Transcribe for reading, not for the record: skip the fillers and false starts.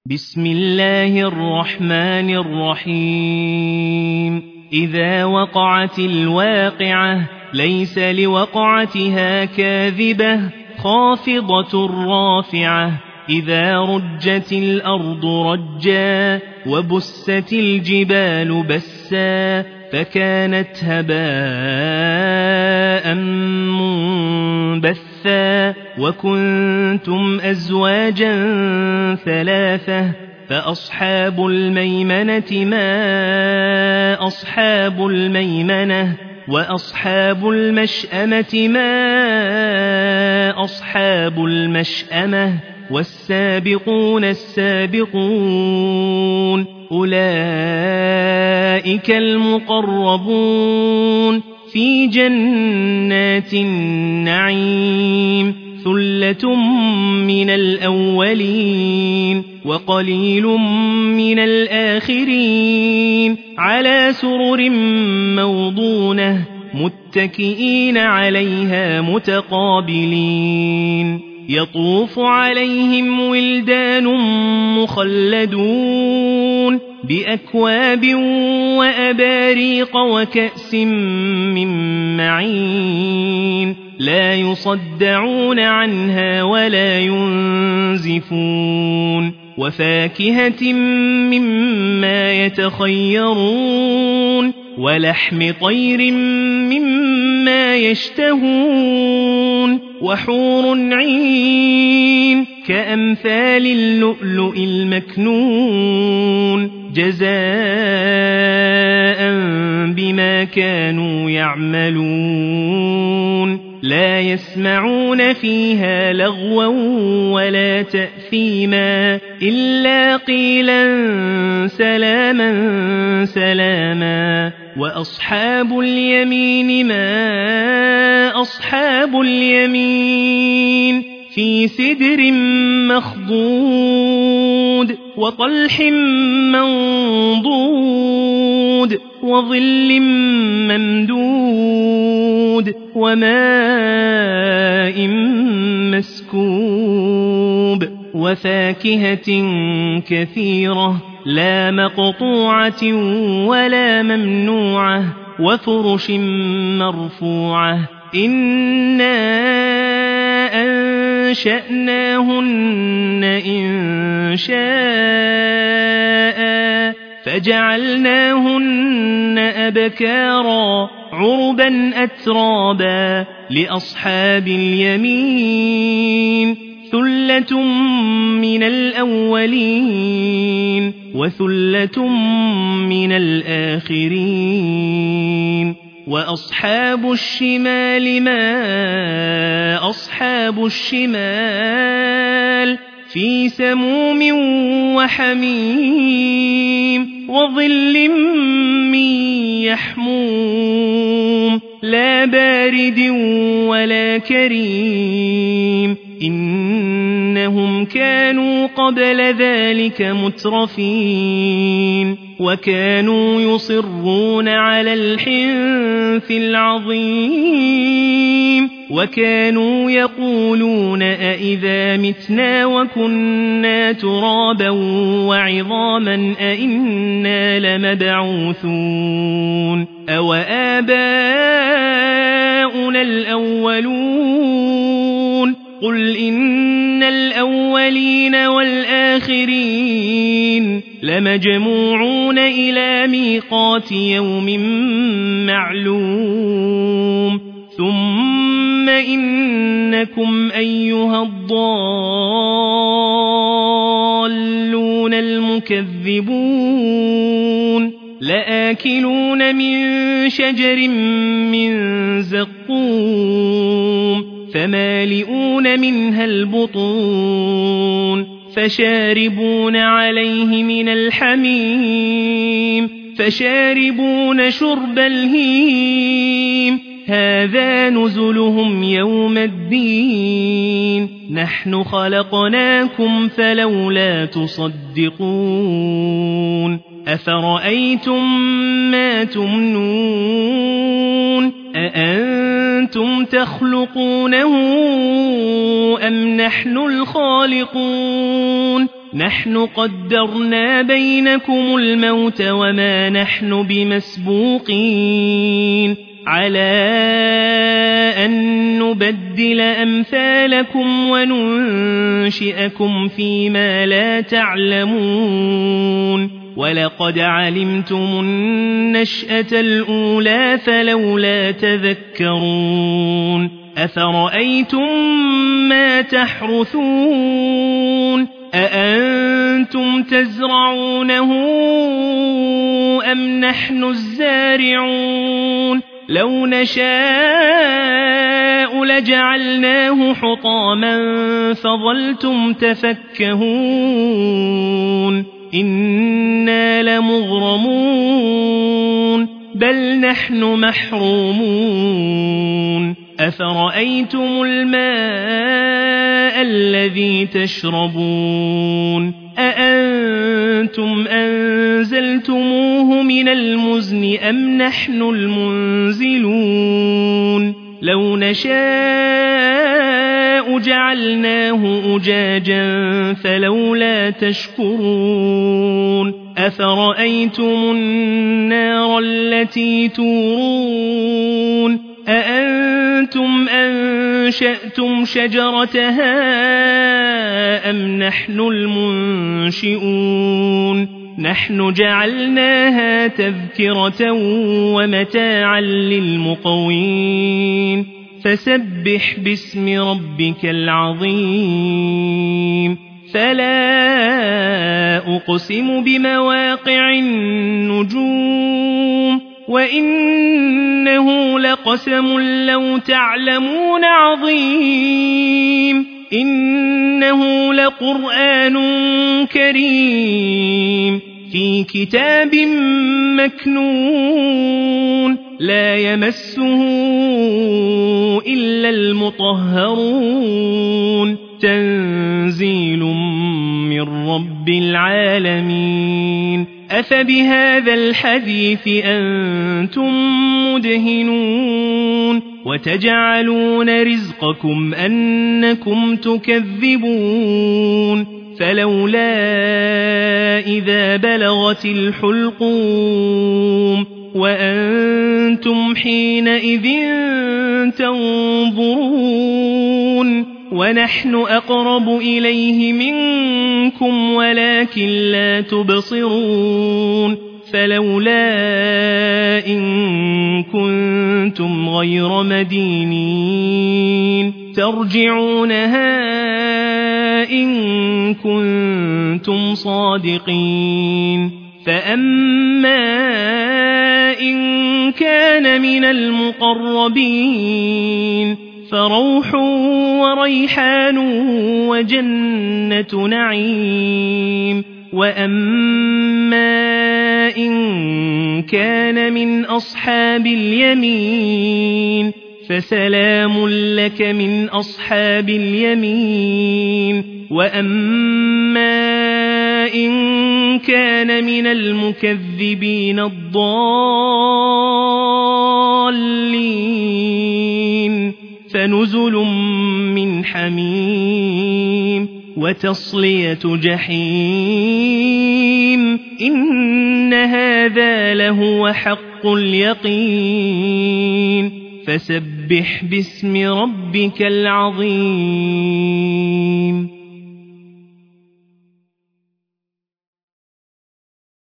بسم الله الرحمن الرحيم إذا وقعت الواقعة ليس لوقعتها كاذبة خافضة رافعة إذا رجت الأرض رجا وبست الجبال بسا فكانت هباء منبثا وكنتم أزواجا ثلاثة فأصحاب الميمنة ما أصحاب الميمنة وأصحاب المشأمة ما أصحاب المشأمة والسابقون السابقون أولئك المقربون في جنات النعيم ثلة من الأولين وقليل من الآخرين على سرر موضونة متكئين عليها متقابلين يطوف عليهم ولدان مخلدون بأكواب وأباريق وكأس من معين لا يصدعون عنها ولا ينزفون وفاكهة مما يتخيرون ولحم طير مما يشتهون وحور عين كأمثال اللؤلؤ المكنون جزاء بما كانوا يعملون لا يسمعون فيها لغوا ولا تأثيما إلا قيلا سلاما سلاما وأصحاب اليمين ما أصحاب اليمين في سدر مخضود وطلح منضود وظل ممدود وماء مسكوب وفاكهة كثيرة لا مقطوعة ولا ممنوعة وفرش مرفوعة إنا أنشأناهن إن شاء فجعلناهن أبكارا عربا أترابا لأصحاب اليمين ثلة من الأولين وثلة من الآخرين وأصحاب الشمال ما أصحاب الشمال في سموم وحميم وظل من يحموم لا بارد ولا كريم إنهم كانوا قبل ذلك مترفين وكانوا يصرون على الحنث العظيم وكانوا يقولون أئذا متنا وكنا ترابا وعظاما أئنا لمبعوثون أو آباؤنا الأولون قل إن الأولين والآخرين لمجموعون إلى ميقات يوم معلوم ثم إنكم أيها الضالون المكذبون لآكلون من شجر من زقوم فمالئون منها البطون فشاربون عليه من الحميم فشاربون شرب الهيم هذا نزلهم يوم الدين نحن خلقناكم فلولا تصدقون أفرأيتم ما تمنون أأنتم تخلقونه أم نحن الخالقون نحن قدرنا بينكم الموت وما نحن بمسبوقين على أن نبدل أمثالكم وننشئكم فيما لا تعلمون ولقد علمتم النشأة الأولى فلولا تذكرون أفرأيتم ما تحرثون أأنتم تزرعونه أم نحن الزارعون لو نشاء لجعلناه حطاما فظلتم تفكهون إنا لمغرمون بل نحن محرومون أفرأيتم الماء الذي تشربون أأنتم أنزلتموه من المزن أم نحن المنزلون لو نشاء جعلناه أجاجا فلولا تشكرون أفرأيتم النار التي تورون أأنتم أنشأتم شجرتها أم نحن المنشئون نحن جعلناها تذكرة ومتاعا للمقوين فسبح باسم ربك العظيم فلا أقسم بمواقع النجوم وإنه لقسم لو تعلمون عظيم إنه لقرآن كريم في كتاب مكنون لا يمسه إلا المطهرون تنزيل من رب العالمين أفبهذا الحديث أنتم مدهنون وتجعلون رزقكم أنكم تكذبون فلولا إذا بلغت الحلقوم وأنتم حينئذ تنظرون ونحن أقرب إليه منكم ولكن لا تبصرون فلولا إن كنتم غير مدينين ترجعونها إن كنتم صادقين فأما إن كان من المقربين فروح وريحان وجنة نعيم وأما إن كان من أصحاب اليمين فسلام لك من أصحاب اليمين وأما إن كان من المكذبين الضالين فنزل من حميم وتصلية جحيم إن هذا لهو حق اليقين فسبح باسم ربك العظيم